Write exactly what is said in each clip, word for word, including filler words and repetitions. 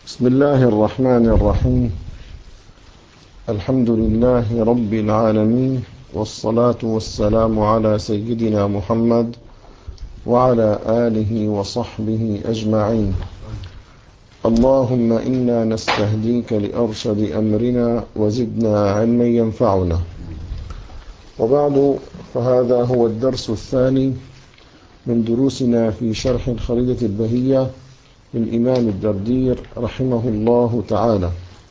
بسم الله الرحمن الرحيم. الحمد لله رب العالمين، والصلاة والسلام على سيدنا محمد وعلى آله وصحبه أجمعين. اللهم إنا نستهديك لأرشد أمرنا وزدنا علما ينفعنا. وبعد، فهذا هو الدرس الثاني من دروسنا في شرح الخريدة البهية للإمام الدردير رحمه الله تعالى.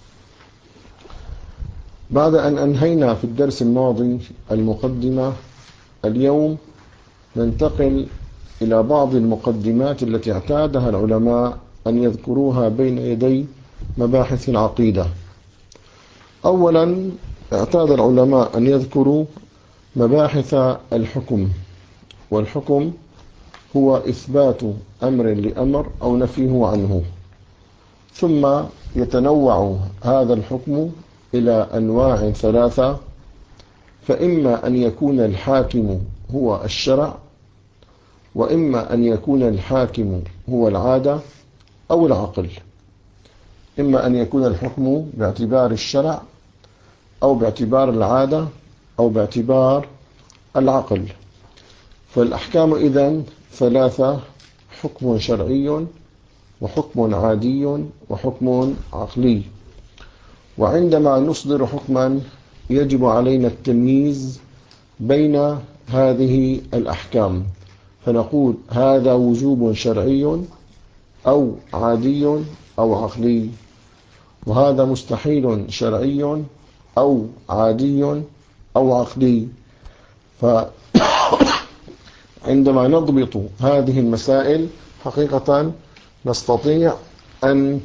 بعد أن أنهينا في الدرس الماضي المقدمة، اليوم ننتقل إلى بعض المقدمات التي اعتادها العلماء أن يذكروها بين يدي مباحث العقيدة. أولا، اعتاد العلماء أن يذكروا مباحث الحكم، والحكم هو إثبات أمر لأمر أو نفيه عنه، ثم يتنوع هذا الحكم إلى أنواع ثلاثة، فإما أن يكون الحاكم هو الشرع، وإما أن يكون الحاكم هو العادة أو العقل. إما أن يكون الحكم باعتبار الشرع أو باعتبار العادة أو باعتبار العقل. فالأحكام إذن ثلاثة: حكم شرعي، وحكم عادي، وحكم عقلي. وعندما نصدر حكما يجب علينا التمييز بين هذه الأحكام، فنقول هذا وجوب شرعي أو عادي أو عقلي، وهذا مستحيل شرعي أو عادي أو عقلي. فعندما نضبط هذه المسائل حقيقة نستطيع أن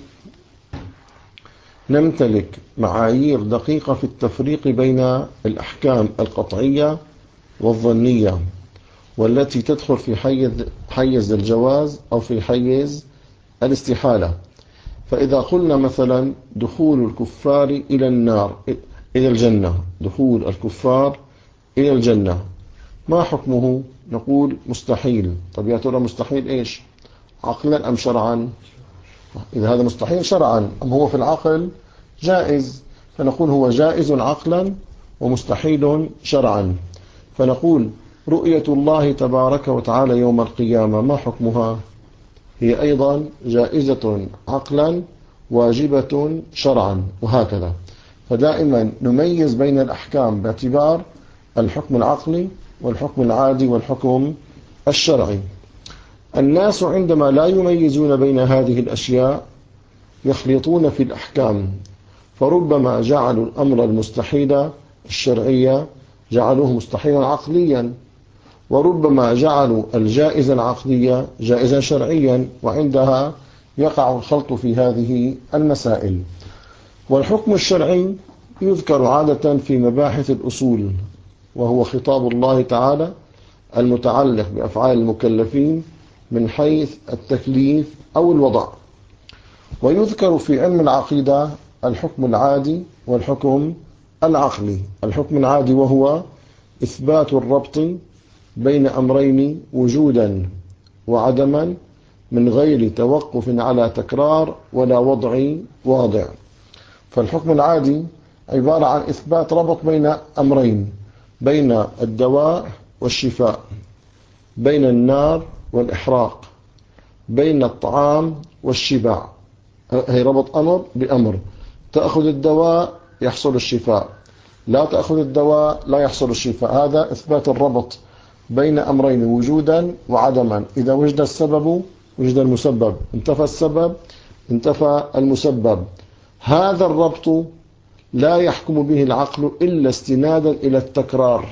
نمتلك معايير دقيقة في التفريق بين الأحكام القطعية والظنية، والتي تدخل في حيز حيز الجواز أو في حيز الاستحالة. فإذا قلنا مثلا دخول الكفار إلى النار إلى الجنة، دخول الكفار إلى الجنة، ما حكمه؟ نقول مستحيل. طب يا ترى مستحيل إيش؟ عقلا أم شرعا؟ إذا هذا مستحيل شرعا، أم هو في العقل جائز؟ فنقول هو جائز عقلا ومستحيل شرعا. فنقول رؤية الله تبارك وتعالى يوم القيامة ما حكمها؟ هي أيضا جائزة عقلا واجبة شرعا، وهكذا. فدائما نميز بين الأحكام باعتبار الحكم العقلي والحكم العادي والحكم الشرعي. الناس عندما لا يميزون بين هذه الأشياء يخلطون في الأحكام، فربما جعلوا الأمر المستحيل الشرعية جعلوه مستحيلا عقليا، وربما جعلوا الجائز العقلية جائزا شرعيا، وعندها يقع الخلط في هذه المسائل. والحكم الشرعي يذكر عادة في مباحث الأصول، وهو خطاب الله تعالى المتعلق بأفعال المكلفين من حيث التكليف أو الوضع. ويذكر في علم العقيدة الحكم العادي والحكم العقلي. الحكم العادي وهو إثبات الربط بين أمرين وجودا وعدما من غير توقف على تكرار ولا وضع واضع. فالحكم العادي عبارة عن إثبات ربط بين أمرين: بين الدواء والشفاء، بين النار والإحراق، بين الطعام والشبع. هي ربط أمر بأمر: تأخذ الدواء يحصل الشفاء، لا تأخذ الدواء لا يحصل الشفاء. هذا إثبات الربط بين أمرين وجودا وعدما. إذا وجد السبب وجد المسبب، انتفى السبب انتفى المسبب. هذا الربط لا يحكم به العقل إلا استنادا إلى التكرار،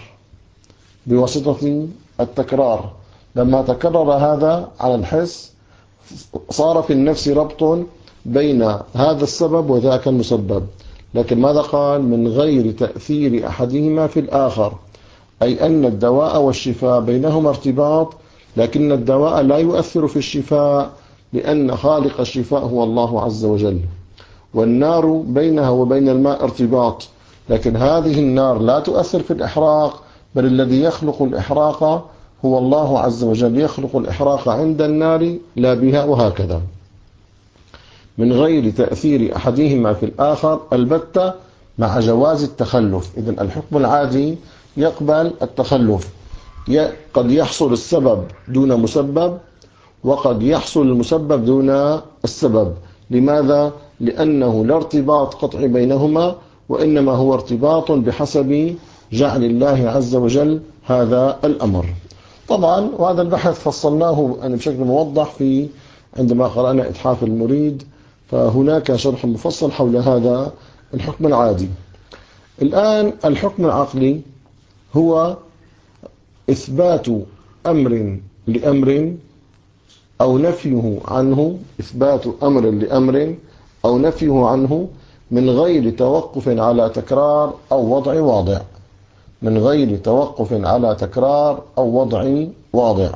بواسطة التكرار. لما تكرر هذا على الحس صار في النفس ربط بين هذا السبب وذاك المسبب. لكن ماذا قال؟ من غير تأثير أحدهما في الآخر، أي أن الدواء والشفاء بينهما ارتباط، لكن الدواء لا يؤثر في الشفاء لأن خالق الشفاء هو الله عز وجل. والنار بينها وبين الماء ارتباط، لكن هذه النار لا تؤثر في الإحراق، بل الذي يخلق الإحراق هو الله عز وجل، يخلق الإحراق عند النار لا بها، وهكذا. من غير تأثير أحدهما في الآخر البتة مع جواز التخلف. إذن الحكم العادي يقبل التخلف، قد يحصل السبب دون مسبب، وقد يحصل المسبب دون السبب. لماذا؟ لأنه لا ارتباط قطعي بينهما، وإنما هو ارتباط بحسب جعل الله عز وجل هذا الأمر. طبعا وهذا البحث فصلناه بشكل موضح في عندما قرأنا إتحاف المريد، فهناك شرح مفصل حول هذا الحكم العادي. الآن الحكم العقلي هو إثبات أمر لأمر أو نفيه عنه، إثبات أمر لأمر أو نفيه عنه من غير توقف على تكرار أو وضع واضع، من غير توقف على تكرار أو وضع واضع.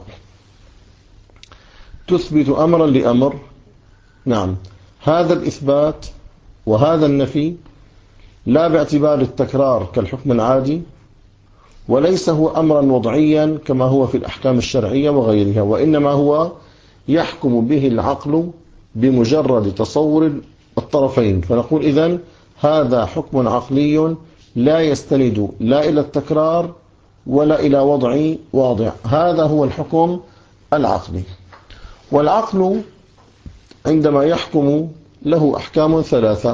تثبت أمرا لأمر، نعم، هذا الإثبات وهذا النفي لا باعتبار التكرار كالحكم العادي، وليس هو أمرا وضعيا كما هو في الأحكام الشرعية وغيرها، وإنما هو يحكم به العقل بمجرد تصور الطرفين. فنقول إذن هذا حكم عقلي لا يستند لا إلى التكرار ولا إلى وضع واضع. هذا هو الحكم العقلي. والعقل عندما يحكم له أحكام ثلاثة: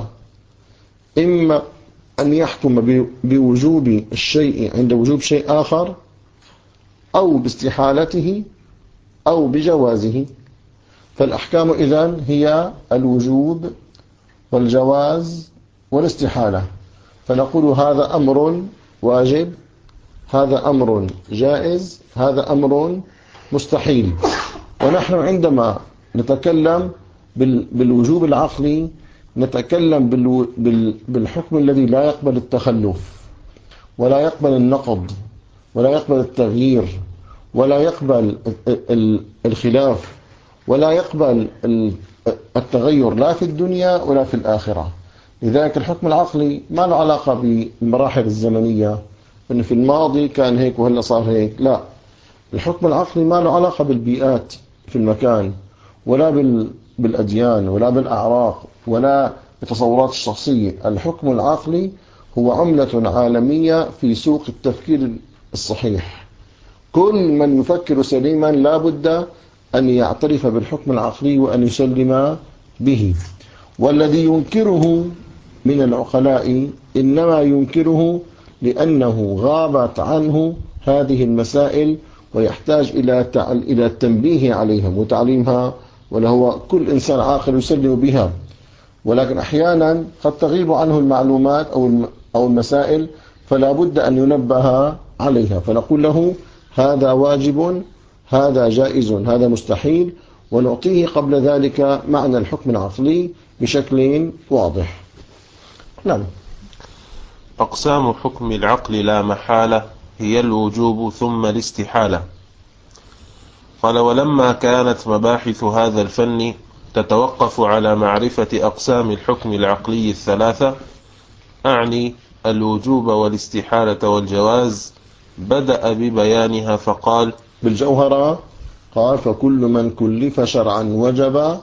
إما أن يحكم بوجوب الشيء عند وجوب شيء آخر، أو باستحالته، أو بجوازه. فالأحكام إذن هي الوجوب والجواز والاستحالة. فنقول هذا أمر واجب، هذا أمر جائز، هذا أمر مستحيل. ونحن عندما نتكلم بالوجوب العقلي نتكلم بالحكم الذي لا يقبل التخلف، ولا يقبل النقض، ولا يقبل التغيير، ولا يقبل الخلاف، ولا يقبل التغير لا في الدنيا ولا في الآخرة. لذلك الحكم العقلي ما له علاقة بالمراحل الزمنية، إن في الماضي كان هيك وهلا صار هيك، لا. الحكم العقلي ما له علاقة بالبيئات في المكان، ولا بالأديان، ولا بالأعراق، ولا بالتصورات الشخصية. الحكم العقلي هو عملة عالمية في سوق التفكير الصحيح. كل من يفكر سليما لا بد أن يعترف بالحكم العقلي وأن يسلم به. والذي ينكره من العقلاء إنما ينكره لأنه غابت عنه هذه المسائل، ويحتاج إلى إلى التنبيه عليها وتعليمها، وله كل إنسان عاقل يسلم بها. ولكن أحيانا قد تغيب عنه المعلومات أو المسائل، فلا بد أن ينبه عليها. فنقول له هذا واجب، هذا جائز، هذا مستحيل، ونعطيه قبل ذلك معنى الحكم العقلي بشكل واضح. نعم. أقسام حكم العقل لا محالة هي الوجوب ثم الاستحالة. قال: ولما كانت مباحث هذا الفن تتوقف على معرفة أقسام الحكم العقلي الثلاثة، أعني الوجوب والاستحالة والجواز، بدأ ببيانها فقال: بالجوهرة قال: فكل من كلف شرعا وجب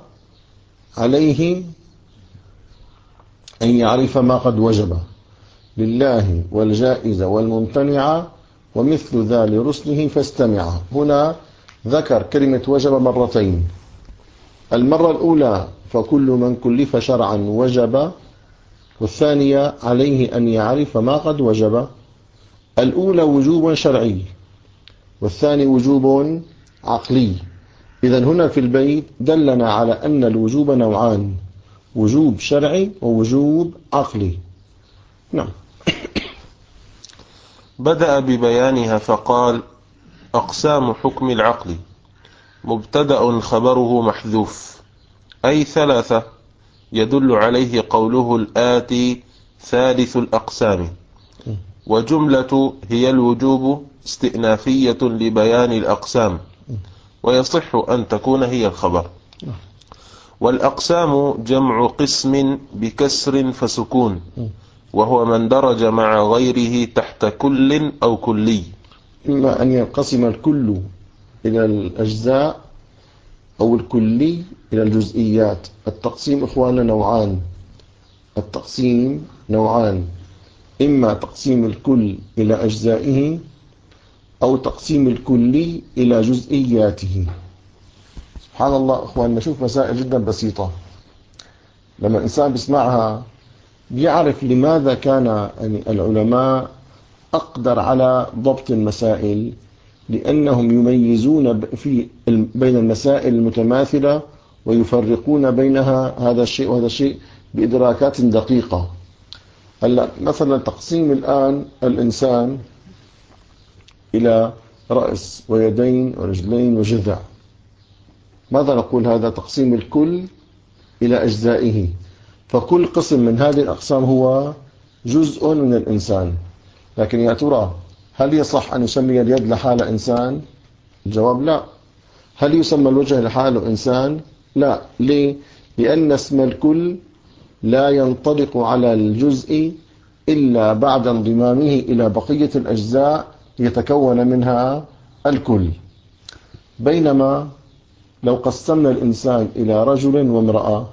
عليه أن يعرف ما قد وجب لله والجائز والممتنع ومثل ذا لرسله فاستمع. هنا ذكر كلمة وجب مرتين. المرة الأولى فكل من كلف شرعا وجب، والثانية عليه أن يعرف ما قد وجب. الأولى وجوب شرعي، والثاني وجوب عقلي. إذن هنا في البيت دلنا على أن الوجوب نوعان: وجوب شرعي ووجوب عقلي. نعم. بدأ ببيانها فقال: أقسام حكم العقل مبتدأ خبره محذوف، أي ثلاثة، يدل عليه قوله الآتي ثالث الأقسام. وجملة هي الوجوب استئنافية لبيان الأقسام، ويصح أن تكون هي الخبر. والأقسام جمع قسم بكسر فسكون، وهو من درج مع غيره تحت كل أو كلي. إما أن ينقسم الكل إلى الأجزاء أو الكلي إلى الجزئيات. التقسيم إخواننا نوعان، التقسيم نوعان، إما تقسيم الكل إلى أجزائه أو تقسيم الكلي إلى جزئياته. سبحان الله إخواننا، نشوف مسائل جدا بسيطة لما الإنسان بيسمعها بيعرف لماذا كان يعني العلماء أقدر على ضبط المسائل، لأنهم يميزون في بين المسائل المتماثلة ويفرقون بينها هذا الشيء وهذا الشيء بإدراكات دقيقة. هلا مثلا تقسيم الآن الإنسان إلى رأس ويدين ورجلين وجذع، ماذا نقول؟ هذا تقسيم الكل إلى أجزائه، فكل قسم من هذه الأقسام هو جزء من الإنسان. لكن يا ترى هل يصح أن يسمي اليد لحالة إنسان؟ الجواب لا. هل يسمى الوجه لحاله إنسان؟ لا. ليه؟ لأن اسم الكل لا ينطلق على الجزء إلا بعد انضمامه إلى بقية الأجزاء يتكون منها الكل. بينما لو قسمنا الإنسان إلى رجل وامرأة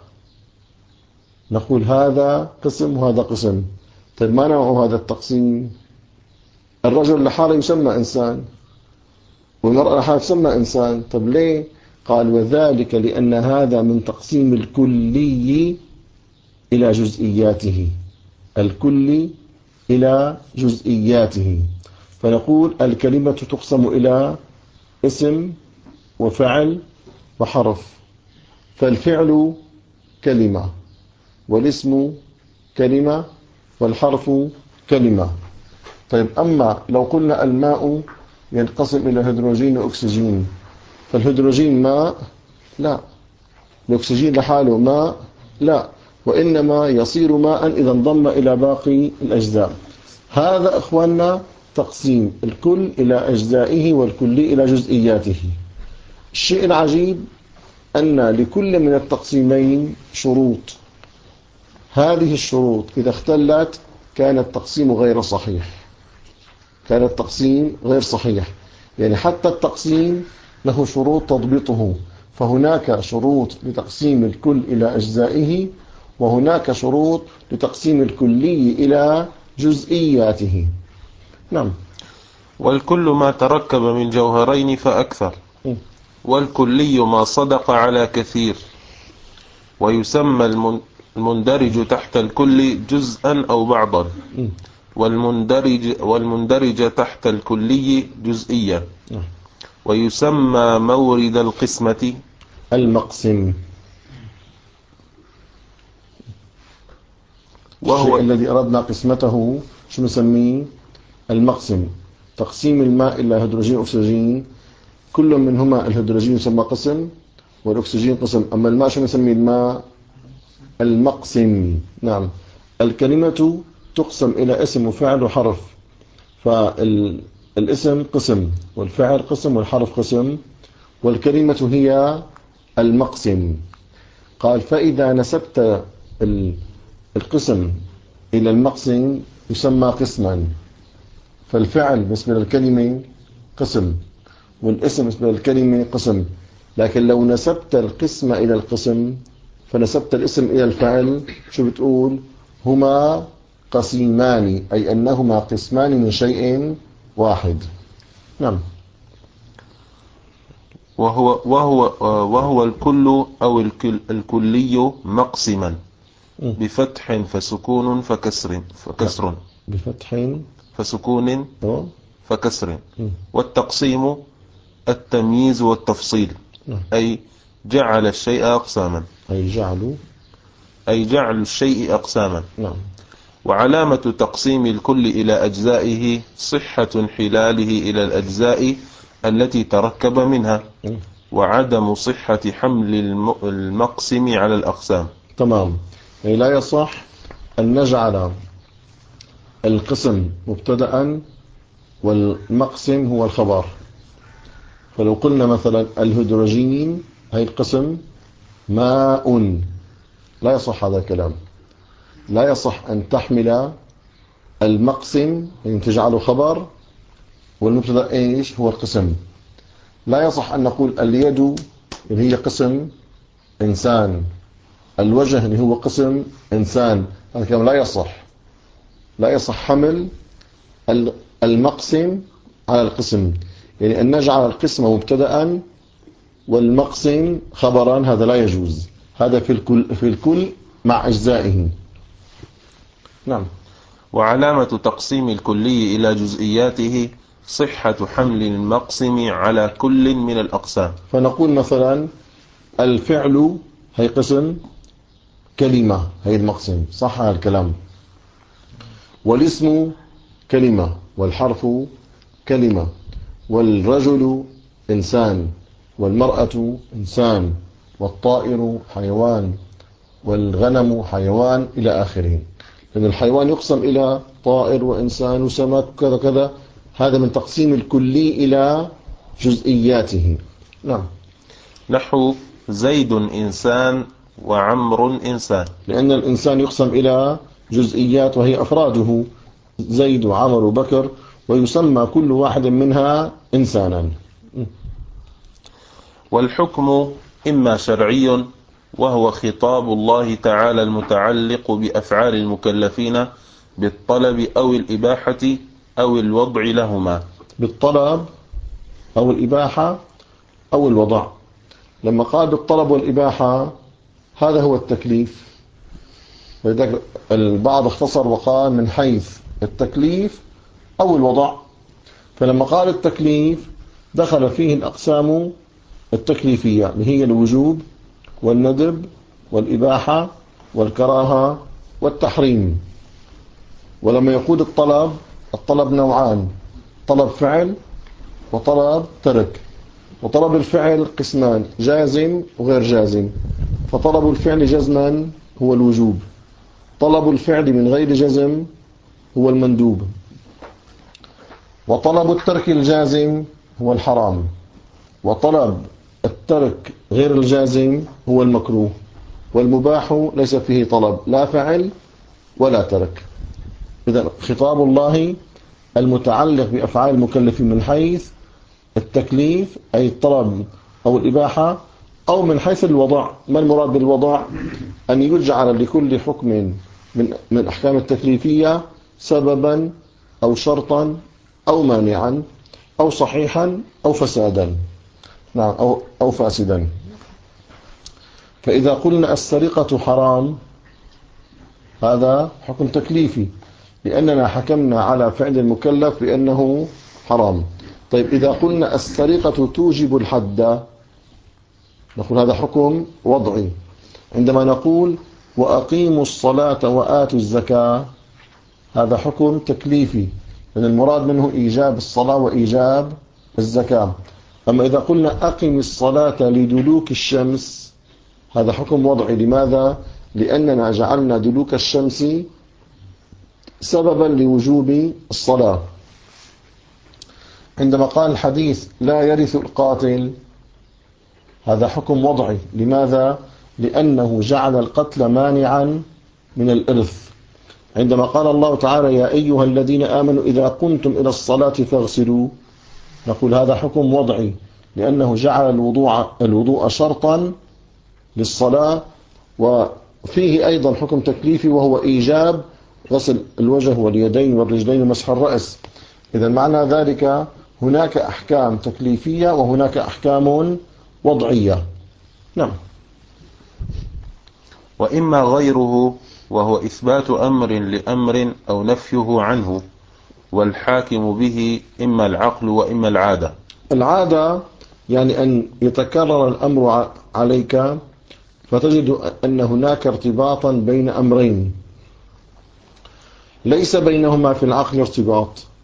نقول هذا قسم وهذا قسم. طيب ما نوع هذا التقسيم؟ الرجل لحاله يسمى إنسان والمرأة لحالها تسمى إنسان. طب ليه؟ قال وذلك لأن هذا من تقسيم الكلي إلى جزئياته، الكلي إلى جزئياته. فنقول الكلمة تقسم إلى اسم وفعل وحرف، فالفعل كلمة والاسم كلمة والحرف كلمة. طيب أما لو قلنا الماء ينقسم إلى هيدروجين وأكسجين، فالهيدروجين ماء؟ لا. الأكسجين لحاله ماء؟ لا. وإنما يصير ماء إذا انضم إلى باقي الأجزاء. هذا إخواننا تقسيم الكل إلى أجزائه والكلي إلى جزئياته. الشيء العجيب أن لكل من التقسيمين شروط، هذه الشروط إذا اختلت كان التقسيم غير صحيح، كان التقسيم غير صحيح. يعني حتى التقسيم له شروط تضبطه، فهناك شروط لتقسيم الكل إلى أجزائه وهناك شروط لتقسيم الكلي إلى جزئياته. نعم. والكل ما تركب من جوهرين فأكثر، والكلي ما صدق على كثير، ويسمى المندرج تحت الكل جزءا أو بعضا، والمندرج, والمندرج تحت الكلي جزئيا، ويسمى مورد القسمة المقسم، وهو الذي أردنا قسمته شو نسميه؟ المقسم. تقسيم الماء إلى هيدروجين وأكسجين، كل منهما الهيدروجين يسمى قسم والأكسجين قسم، أما الماء شو نسميه؟ الماء المقسم. نعم. الكلمة تقسم إلى اسم وفعل وحرف، فالاسم قسم والفعل قسم والحرف قسم، والكلمة هي المقسم. قال فإذا نسبت القسم إلى المقسم يسمى قسما، فالفعل بالنسبة للكلمة قسم والاسم بالنسبة للكلمة قسم. لكن لو نسبت القسم إلى القسم فنسبت الاسم إلى الفعل شو بتقول؟ هما قسيمان، أي أنهما قسمان من شيء واحد. نعم. وهو, وهو, وهو الكل أو الكل الكلي مقسما بفتح فسكون فكسر فكسر بفتح فسكون فكسر. والتقسيم التمييز والتفصيل، أي جعل الشيء أقساما، أي جعل أي جعل الشيء أقساما. نعم. وعلامة تقسيم الكل إلى أجزائه صحة انحلاله إلى الأجزاء التي تركب منها، وعدم صحة حمل المقسم على الأقسام. تمام. يعني لا يصح أن نجعل القسم مبتدأ والمقسم هو الخبر. فلو قلنا مثلا الهيدروجين هي القسم ماء، لا يصح هذا الكلام. لا يصح أن تحمل المقسم يعني تجعله خبر والمبتدأ إيش هو القسم. لا يصح أن نقول اليد اللي هي قسم إنسان، الوجه اللي هو قسم إنسان، هذا كلام لا يصح. لا يصح حمل المقسم على القسم، يعني أن نجعل القسم مبتدأ والمقسم خبرا، هذا لا يجوز. هذا في الكل, في الكل مع أجزائه. نعم. وعلامة تقسيم الكلي إلى جزئياته صحة حمل المقسم على كل من الأقسام. فنقول مثلا الفعل هي قسم، كلمة هي المقسم، صح هذا الكلام. والاسم كلمة، والحرف كلمة، والرجل إنسان، والمرأة إنسان، والطائر حيوان، والغنم حيوان إلى آخره. لأن الحيوان يقسم إلى طائر وإنسان وسمك وكذا كذا، هذا من تقسيم الكلي إلى جزئياته. نعم. نحو زيد إنسان وعمر إنسان، لأن الإنسان يقسم إلى جزئيات وهي أفراده، زيد وعمر وبكر، ويسمى كل واحد منها إنسانا. والحكم إما شرعي وهو خطاب الله تعالى المتعلق بأفعال المكلفين بالطلب أو الإباحة أو الوضع لهما. بالطلب أو الإباحة أو الوضع. لما قال بالطلب والإباحة هذا هو التكليف، ولذلك البعض اختصر وقال من حيث التكليف أو الوضع. فلما قال التكليف دخل فيه الأقسام التكليفية اللي هي الوجوب والندب والإباحة والكراهة والتحريم. ولما يقول الطلب، الطلب نوعان: طلب فعل وطلب ترك. وطلب الفعل قسمان: جازم وغير جازم. فطلب الفعل جزما هو الوجوب، طلب الفعل من غير جزم هو المندوب، وطلب الترك الجازم هو الحرام، وطلب الترك غير الجازم هو المكروه. والمباح ليس فيه طلب لا فعل ولا ترك. إذن خطاب الله المتعلق بأفعال المكلفين من حيث التكليف أي الطلب أو الإباحة، أو من حيث الوضع. ما المراد بالوضع؟ أن يجعل لكل حكم من من الأحكام التكليفية سببا أو شرطا أو مانعا أو صحيحا أو فسادا. نعم، أو, أو فاسدا. فإذا قلنا السرقة حرام هذا حكم تكليفي، لأننا حكمنا على فعل المكلف بأنه حرام. طيب إذا قلنا السرقة توجب الحد نقول هذا حكم وضعي. عندما نقول وأقيموا الصلاة وآتوا الزكاة هذا حكم تكليفي، لأن المراد منه إيجاب الصلاة وإيجاب الزكاة. أما إذا قلنا أقم الصلاة لدلوك الشمس هذا حكم وضعي. لماذا؟ لأننا جعلنا دلوك الشمس سببا لوجوب الصلاة. عندما قال الحديث لا يرث القاتل هذا حكم وضعي. لماذا؟ لأنه جعل القتل مانعا من الإرث. عندما قال الله تعالى يا أيها الذين آمنوا إذا قمتم إلى الصلاة فاغسلوا نقول هذا حكم وضعي، لأنه جعل الوضوء الوضوء شرطا للصلاة. وفيه أيضا حكم تكليفي وهو إيجاب غسل الوجه واليدين والرجلين ومسح الرأس. إذا معنى ذلك هناك أحكام تكليفية وهناك أحكام وضعية. نعم. وإما غيره وهو إثبات أمر لأمر أو نفيه عنه، والحاكم به إما العقل وإما العادة. العادة يعني أن يتكرر الأمر عليك فتجد أن هناك ارتباطا بين أمرين ليس بينهما في العقل ارتباط،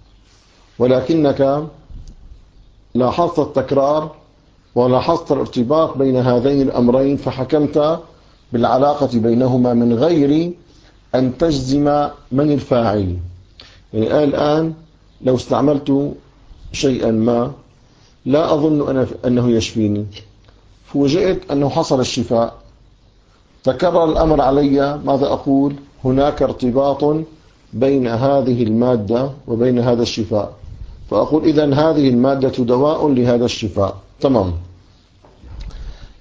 ولكنك لاحظت التكرار ولاحظت الارتباط بين هذين الأمرين فحكمت بالعلاقة بينهما من غير أن تجزم من الفاعل. يعني الآن لو استعملت شيئا ما لا أظن أنه يشفيني، فوجئت أنه حصل الشفاء، تكرر الأمر علي، ماذا أقول؟ هناك ارتباط بين هذه المادة وبين هذا الشفاء، فأقول إذن هذه المادة دواء لهذا الشفاء. تمام.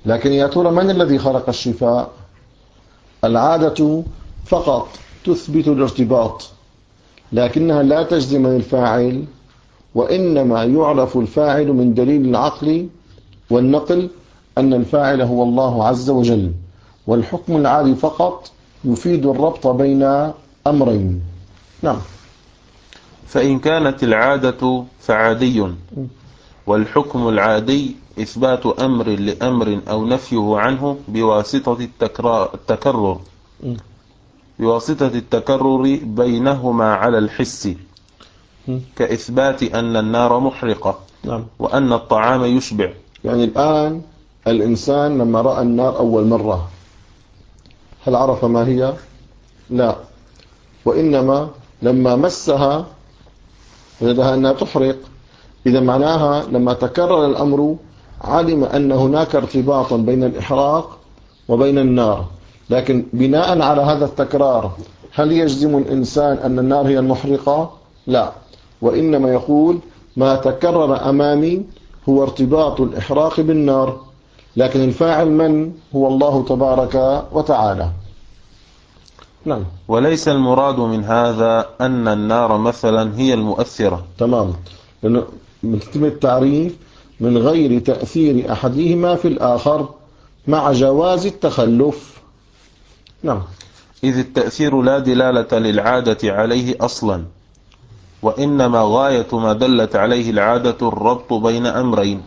لكن يا ترى من الذي خلق الشفاء؟ العادة فقط تثبت الارتباط، لكنها لا تجزم الفاعل، وإنما يعرف الفاعل من دليل العقل والنقل أن الفاعل هو الله عز وجل، والحكم العادي فقط يفيد الربط بين أمرين. نعم. فإن كانت العادة فعادي، والحكم العادي إثبات أمر لأمر أو نفيه عنه بواسطة التكرر بواسطة التكرر بينهما على الحس، كإثبات أن النار محرقة وأن الطعام يشبع. يعني الآن الإنسان لما رأى النار أول مرة هل عرف ما هي؟ لا، وإنما لما مسها وجدها أنها تحرق. إذا معناها لما تكرر الأمر علم أن هناك ارتباطا بين الإحراق وبين النار، لكن بناء على هذا التكرار هل يجزم الإنسان أن النار هي المحرقة؟ لا، وإنما يقول ما تكرر أمامي هو ارتباط الإحراق بالنار، لكن الفاعل من؟ هو الله تبارك وتعالى. نعم. وليس المراد من هذا أن النار مثلا هي المؤثرة. تمام، لأنه يتم التعريف من غير تأثير أحدهما في الآخر مع جواز التخلف. نعم. إذ التأثير لا دلالة للعادة عليه أصلا، وإنما غاية ما دلت عليه العادة الربط بين أمرين.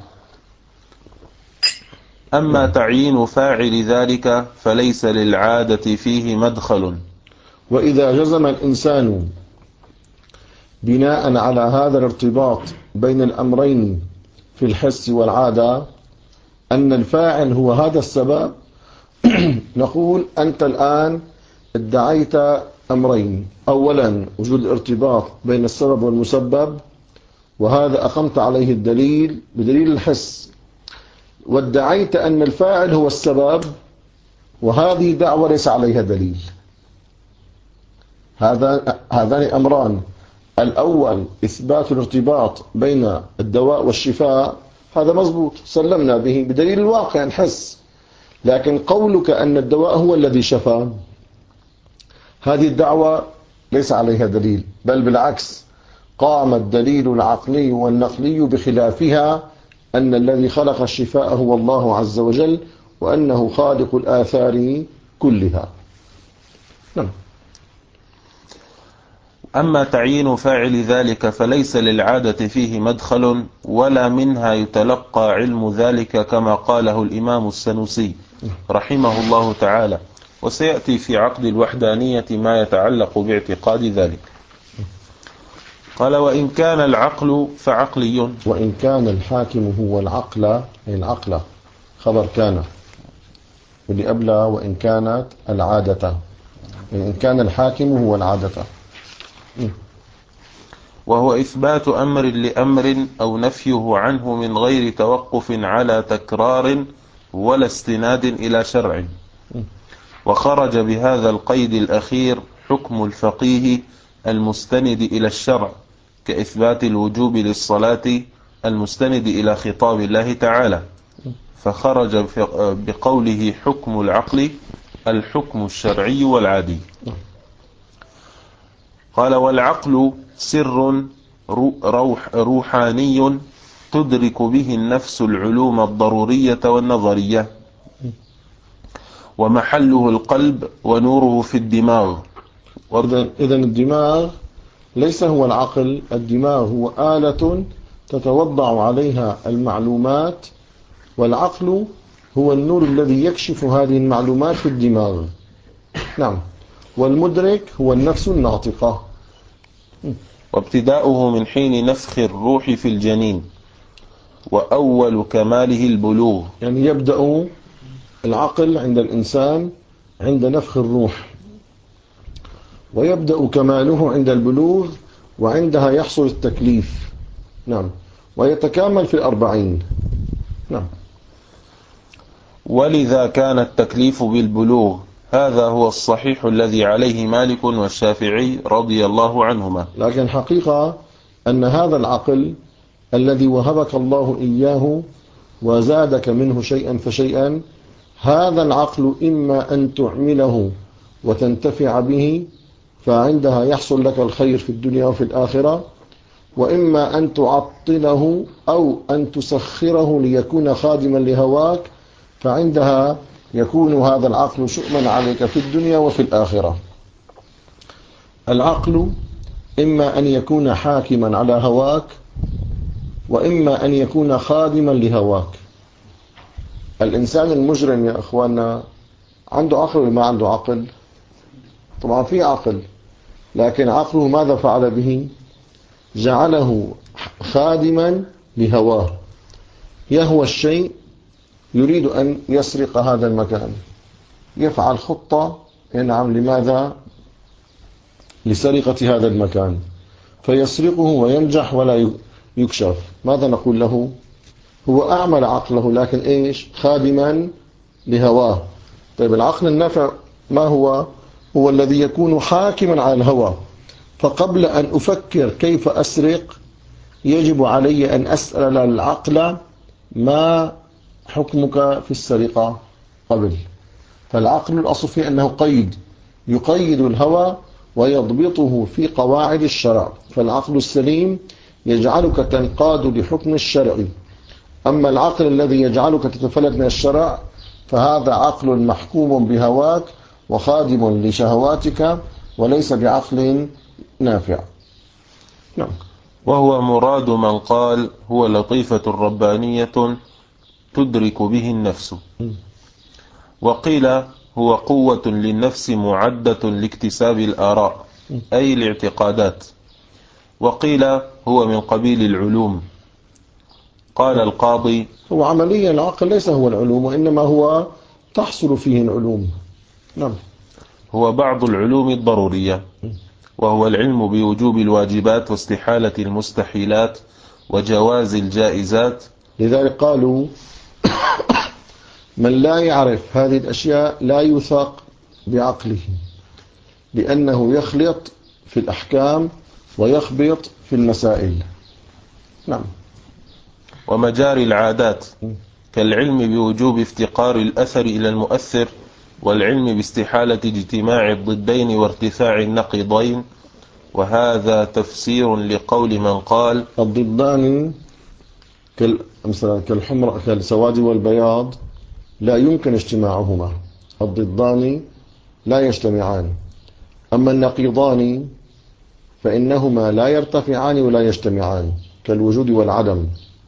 أما تعيين فاعل ذلك فليس للعادة فيه مدخل. وإذا جزم الإنسان بناء على هذا الارتباط بين الأمرين في الحس والعادة أن الفاعل هو هذا السبب، نقول أنت الآن ادعيت أمرين: أولا وجود ارتباط بين السبب والمسبب، وهذا أقمت عليه الدليل بدليل الحس، وادعيت أن الفاعل هو السبب، وهذه دعوة ليس عليها دليل. هذا هذان أمران: الأول إثبات الارتباط بين الدواء والشفاء، هذا مضبوط سلمنا به بدليل الواقع نحس، لكن قولك أن الدواء هو الذي شفى، هذه الدعوة ليس عليها دليل، بل بالعكس قام الدليل العقلي والنقلي بخلافها، أن الذي خلق الشفاء هو الله عز وجل، وأنه خالق الآثار كلها. نعم. أما تعيين فاعل ذلك فليس للعادة فيه مدخل، ولا منها يتلقى علم ذلك، كما قاله الإمام السنوسي رحمه الله تعالى، وسيأتي في عقد الوحدانية ما يتعلق باعتقاد ذلك. قال: وإن كان العقل فعقلي. وإن كان الحاكم هو العقل، العقل خبر كان، واللي قبلها وإن كانت العادة، إن كان الحاكم هو العادة، وهو إثبات أمر لأمر أو نفيه عنه من غير توقف على تكرار ولا استناد إلى شرع. وخرج بهذا القيد الأخير حكم الفقيه المستند إلى الشرع، كإثبات الوجوب للصلاة المستند إلى خطاب الله تعالى، فخرج بقوله حكم العقل الحكم الشرعي والعادي. قال: والعقل سر روح روحاني تدرك به النفس العلوم الضرورية والنظرية، ومحله القلب ونوره في الدماغ. إذن الدماغ ليس هو العقل، الدماغ هو آلة تتوضع عليها المعلومات، والعقل هو النور الذي يكشف هذه المعلومات في الدماغ. نعم. والمدرك هو النفس الناطقة. وابتداؤه من حين نفخ الروح في الجنين، وأول كماله البلوغ. يعني يبدأ العقل عند الإنسان عند نفخ الروح، ويبدأ كماله عند البلوغ، وعندها يحصل التكليف. نعم. ويتكامل في الأربعين. نعم. ولذا كان التكليف بالبلوغ، هذا هو الصحيح الذي عليه مالك والشافعي رضي الله عنهما. لكن حقيقة أن هذا العقل الذي وهبك الله إياه وزادك منه شيئا فشيئا، هذا العقل إما أن تعمله وتنتفع به فعندها يحصل لك الخير في الدنيا وفي الآخرة، وإما أن تعطله أو أن تسخره ليكون خادما لهواك، فعندها يكون هذا العقل شؤما عليك في الدنيا وفي الآخرة. العقل إما أن يكون حاكما على هواك، وإما أن يكون خادما لهواك. الإنسان المجرم يا أخواننا عنده عقل ولا ما عنده عقل؟ طبعا في عقل، لكن عقله ماذا فعل به؟ جعله خادما لهواه. يهوى الشيء، يريد أن يسرق هذا المكان، يفعل خطة، ينعم لماذا؟ لسرقة هذا المكان، فيسرقه وينجح ولا يكشف. ماذا نقول له؟ هو أعمل عقله لكن إيش؟ خادما لهواه. طيب العقل النافع ما هو؟ هو الذي يكون حاكما على الهوى. فقبل أن أفكر كيف أسرق يجب علي أن أسأل العقل ما حكمك في السرقة قبل. فالعقل الأصل فيه أنه قيد، يقيد الهوى ويضبطه في قواعد الشرع. فالعقل السليم يجعلك تنقاد لحكم الشرع. أما العقل الذي يجعلك تتفلت من الشرع فهذا عقل محكوم بهواك وخادم لشهواتك وليس بعقل نافع. نعم. وهو مراد من قال هو لطيفة ربانية تدرك به النفس، وقيل هو قوة للنفس معدة لاكتساب الآراء أي الاعتقادات، وقيل هو من قبيل العلوم. قال القاضي هو عمليا العقل ليس هو العلوم، وإنما هو تحصل فيه العلوم. نعم. هو بعض العلوم الضرورية، وهو العلم بوجوب الواجبات واستحالة المستحيلات وجواز الجائزات. لذلك قالوا من لا يعرف هذه الأشياء لا يوثق بعقله، لأنه يخلط في الأحكام ويخبط في المسائل. نعم. ومجاري العادات كالعلم بوجوب افتقار الأثر إلى المؤثر، والعلم باستحالة اجتماع الضدين وارتفاع النقيضين. وهذا تفسير لقول من قال الضدان كالحمر كالسواد والبياض لا يمكن اجتماعهما، الضدان لا يجتمعان. أما النقيضان فإنهما لا يرتفعان ولا يجتمعان، كالوجود والعدم،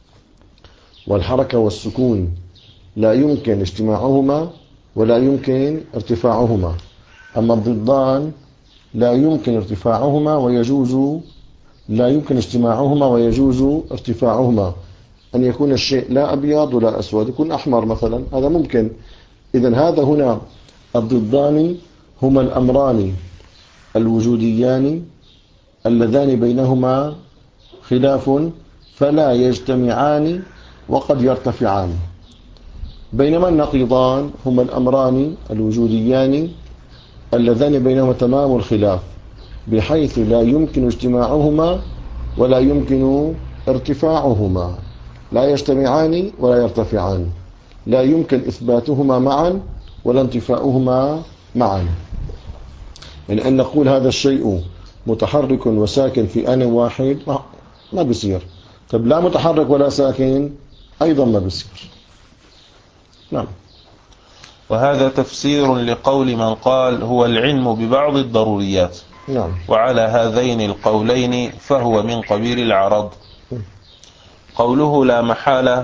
والحركة والسكون لا يمكن اجتماعهما ولا يمكن ارتفاعهما. أما الضدان لا يمكن ارتفاعهما ويجوز لا يمكن اجتماعهما ويجوز ارتفاعهما. أن يكون الشيء لا أبيض ولا أسود، يكون أحمر مثلا، هذا ممكن. إذن هذا هنا الضدان هما الأمران الوجوديان اللذان بينهما خلاف فلا يجتمعان وقد يرتفعان، بينما النقيضان هما الأمران الوجوديان اللذان بينهما تمام الخلاف بحيث لا يمكن اجتماعهما ولا يمكن ارتفاعهما، لا يجتمعان ولا يرتفعان، لا يمكن إثباتهما معا ولا انتفاؤهما معا. يعني أن نقول هذا الشيء متحرك وساكن في آن واحد ما بيصير. طب لا متحرك ولا ساكن أيضا ما بيصير. نعم. وهذا تفسير لقول من قال هو العلم ببعض الضروريات. نعم. وعلى هذين القولين فهو من قبيل العرض. قوله لا محالة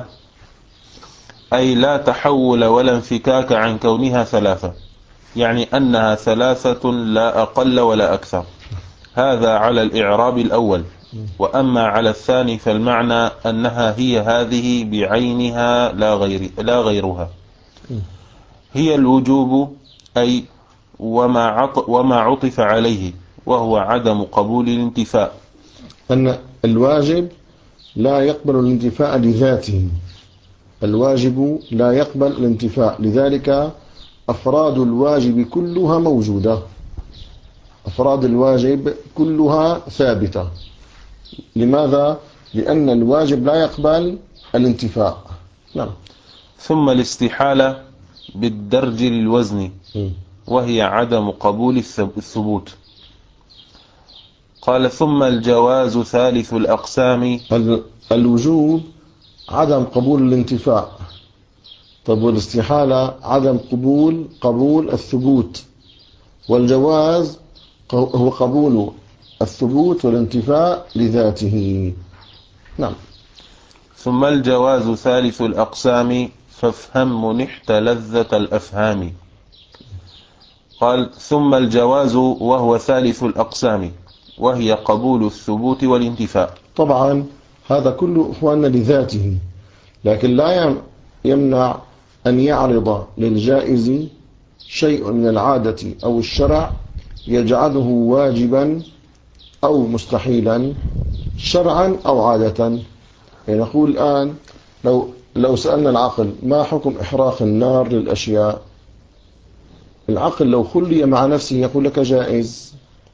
أي لا تحول ولا انفكاك عن كونها ثلاثة، يعني أنها ثلاثة لا أقل ولا أكثر. هذا على الإعراب الأول. وأما على الثاني فالمعنى أنها هي هذه بعينها لا غير لا غيرها. هي الوجوب أي وما عط وما عطف عليه، وهو عدم قبول الانتفاء. أن الواجب لا يقبل الانتفاء لذاته، الواجب لا يقبل الانتفاء، لذلك أفراد الواجب كلها موجودة، أفراد الواجب كلها ثابتة. لماذا؟ لأن الواجب لا يقبل الانتفاء. نعم. ثم الاستحالة بالدرج للوزن م. وهي عدم قبول الثبوت. قال ثم الجواز ثالث الأقسام. الوجوب عدم قبول الانتفاع. طب والاستحالة عدم قبول قبول الثبوت، والجواز هو قبول الثبوت والانتفاع لذاته. نعم. ثم الجواز ثالث الأقسام فافهم منحت لذة الأفهام. قال ثم الجواز وهو ثالث الأقسام وهي قبول الثبوت والانتفاع. طبعا هذا كله إخواننا لذاته، لكن لا يمنع أن يعرض للجائز شيء من العادة أو الشرع يجعله واجبا أو مستحيلا شرعا أو عادة. يعني نقول الآن لو, لو سألنا العقل ما حكم إحراق النار للأشياء، العقل لو خلي مع نفسه يقول لك جائز،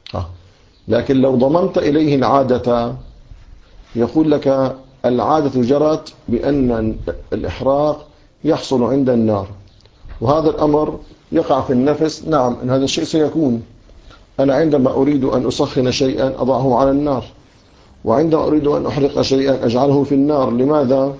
لكن لو ضمنت إليه العادة يقول لك العادة جرت بأن الإحراق يحصل عند النار، وهذا الأمر يقع في النفس. نعم، إن هذا الشيء سيكون. أنا عندما أريد أن أسخن شيئا أضعه على النار، وعندما أريد أن أحرق شيئا أجعله في النار. لماذا؟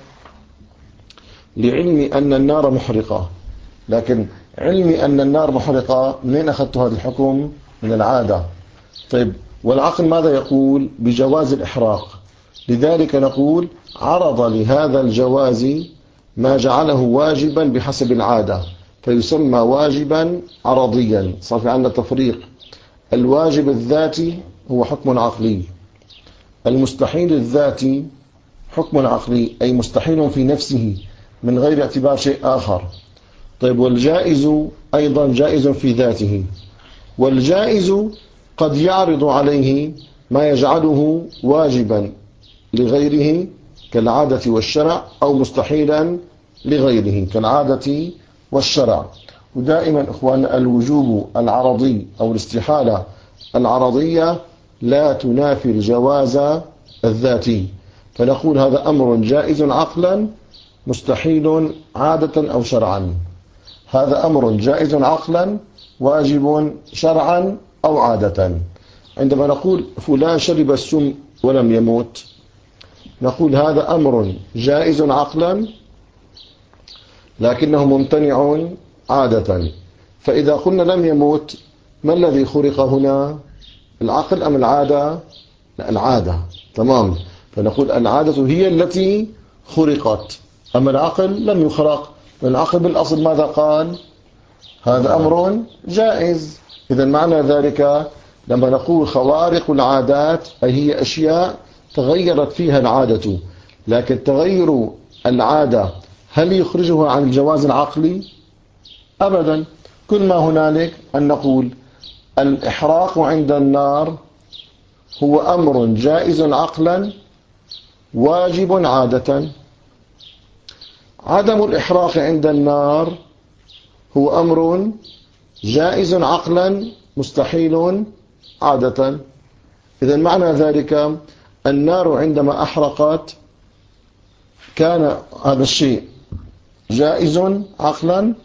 لعلمي أن النار محرقة. لكن علمي أن النار محرقة منين أخذت هذا الحكم؟ من العادة. طيب والعقل ماذا يقول؟ بجواز الإحراق. لذلك نقول عرض لهذا الجواز ما جعله واجبا بحسب العادة فيسمى واجبا عرضيا. صار في عندنا تفريق. الواجب الذاتي هو حكم عقلي، المستحيل الذاتي حكم عقلي، أي مستحيل في نفسه من غير اعتبار شيء آخر. طيب والجائز أيضا جائز في ذاته، والجائز قد يعرض عليه ما يجعله واجبا لغيره كالعادة والشرع، أو مستحيلا لغيره كالعادة والشرع. ودائما إخواننا الوجوب العرضي أو الاستحالة العرضية لا تنافي الجواز الذاتي، فنقول هذا أمر جائز عقلا مستحيل عادة أو شرعا، هذا أمر جائز عقلا واجب شرعا أو عادة. عندما نقول فلان شرب السم ولم يموت نقول هذا أمر جائز عقلا لكنه ممتنع عادة. فإذا قلنا لم يموت ما الذي خرق هنا؟ العقل أم العادة؟ لا، العادة. تمام. فنقول العادة هي التي خرقت، أما العقل لم يخرق. والعقل بالأصل ماذا قال؟ هذا أمر جائز. إذا معنى ذلك لما نقول خوارق العادات أي هي أشياء تغيرت فيها العادة، لكن تغير العادة هل يخرجها عن الجواز العقلي؟ أبدا. كل ما هنالك أن نقول الإحراق عند النار هو أمر جائز عقلا واجب عادة، عدم الإحراق عند النار هو أمر جائز عقلا مستحيل عادة. إذا معنى ذلك النار عندما أحرقت كان هذا الشيء جائز عقلا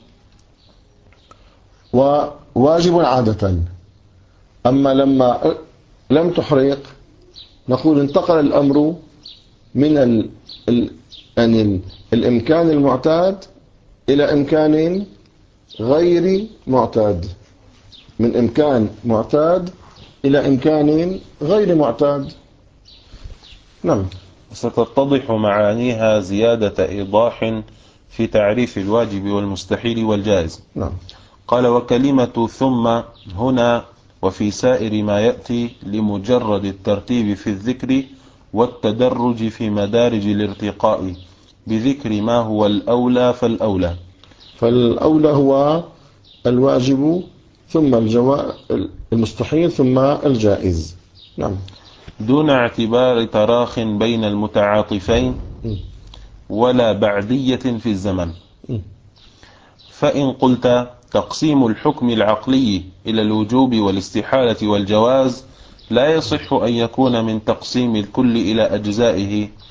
وواجب عادة. أما لما لم تحرق نقول انتقل الأمر من ال ال يعني الإمكان المعتاد إلى إمكان غير معتاد، من إمكان معتاد إلى إمكان غير معتاد. نعم. ستتضح معانيها زيادة إيضاح في تعريف الواجب والمستحيل والجائز. نعم. قال وكلمة ثم هنا وفي سائر ما يأتي لمجرد الترتيب في الذكر والتدرج في مدارج الارتقاء بذكر ما هو الأولى فالأولى. فالأولى هو الواجب ثم الجوا... المستحيل ثم الجائز. نعم. دون اعتبار تراخ بين المتعاطفين ولا بعدية في الزمن. فإن قلت تقسيم الحكم العقلي إلى الوجوب والاستحالة والجواز لا يصح أن يكون من تقسيم الكل إلى أجزائه،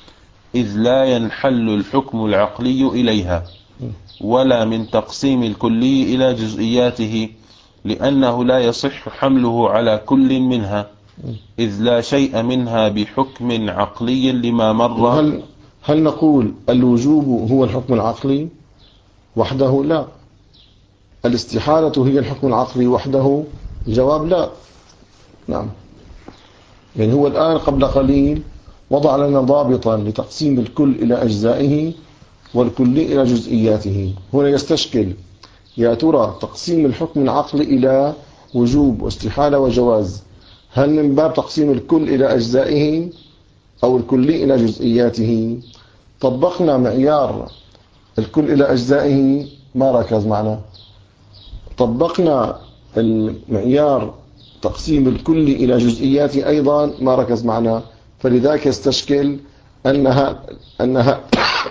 إذ لا ينحل الحكم العقلي إليها ولا من تقسيم الكلي إلى جزئياته، لأنه لا يصح حمله على كل منها، إذ لا شيء منها بحكم عقلي لما مر. هل, هل نقول الوجوب هو الحكم العقلي وحده؟ لا. الاستحالة هي الحكم العقلي وحده؟ الجواب لا. نعم. يعني هو الآن قبل قليل وضع لنا ضابطا لتقسيم الكل إلى أجزائه والكل إلى جزئياته. هنا يستشكل يا ترى تقسيم الحكم العقلي إلى وجوب واستحالة وجواز، هل من باب تقسيم الكل إلى أجزائه أو الكل إلى جزئياته؟ طبقنا معيار الكل إلى أجزائه ما ركز معنا، طبقنا المعيار تقسيم الكل إلى جزئياته أيضا ما ركز معنا. فلذلك يستشكل أنها أنها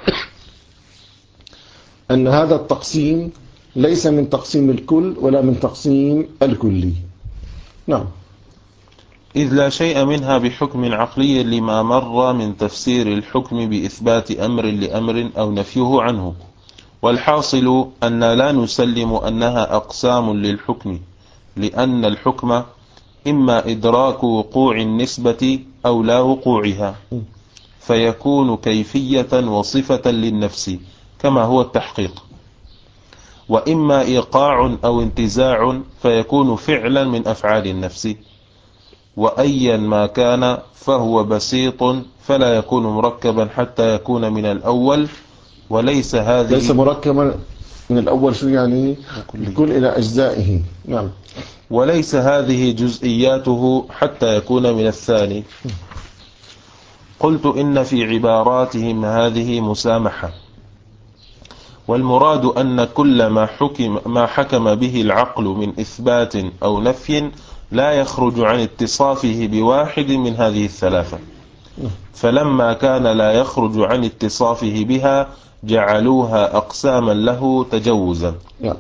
أن هذا التقسيم ليس من تقسيم الكل ولا من تقسيم الكلي. نعم. إذ لا شيء منها بحكم عقلي لما مر من تفسير الحكم بإثبات أمر لأمر أو نفيه عنه. والحاصل أن لا نسلم أنها أقسام للحكم، لأن الحكم إما إدراك وقوع النسبة أو لا وقوعها، فيكون كيفية وصفة للنفس كما هو التحقيق، وإما إيقاع أو انتزاع فيكون فعلا من أفعال النفس، وأيا ما كان فهو بسيط فلا يكون مركبا حتى يكون من الأول. وليس هذه ليس مركبا من الأول، شو يعني؟ الكل إلى أجزائه. نعم. وليس هذه جزئياته حتى يكون من الثاني. قلت إن في عباراتهم هذه مسامحة، والمراد أن كل ما حكم, ما حكم به العقل من إثبات أو نفي لا يخرج عن اتصافه بواحد من هذه الثلاثة، فلما كان لا يخرج عن اتصافه بها جعلوها أقساما له تجوزا.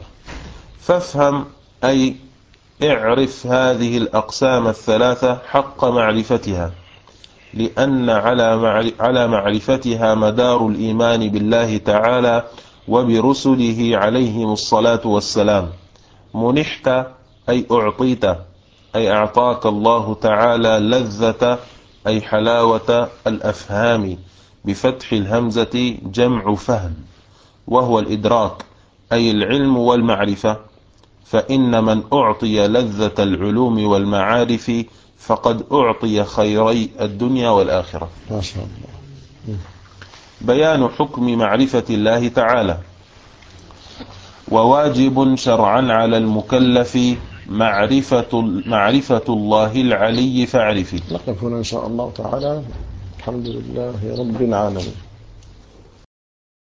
فافهم أي اعرف هذه الأقسام الثلاثة حق معرفتها، لأن على معرفتها مدار الإيمان بالله تعالى وبرسله عليهم الصلاة والسلام. منحت أي أعطيت، أي أعطاك الله تعالى لذة أي حلاوة الأفهام، بفتح الهمزة جمع فهم، وهو الإدراك أي العلم والمعرفة. فإن من أعطي لذة العلوم والمعارف فقد أعطي خيري الدنيا والآخرة. ما شاء الله. بيان حكم معرفة الله تعالى. وواجب شرعا على المكلف معرفة, معرفة الله العلي فاعرفه. نقف هنا إن شاء الله تعالى. الحمد لله رب العالمين.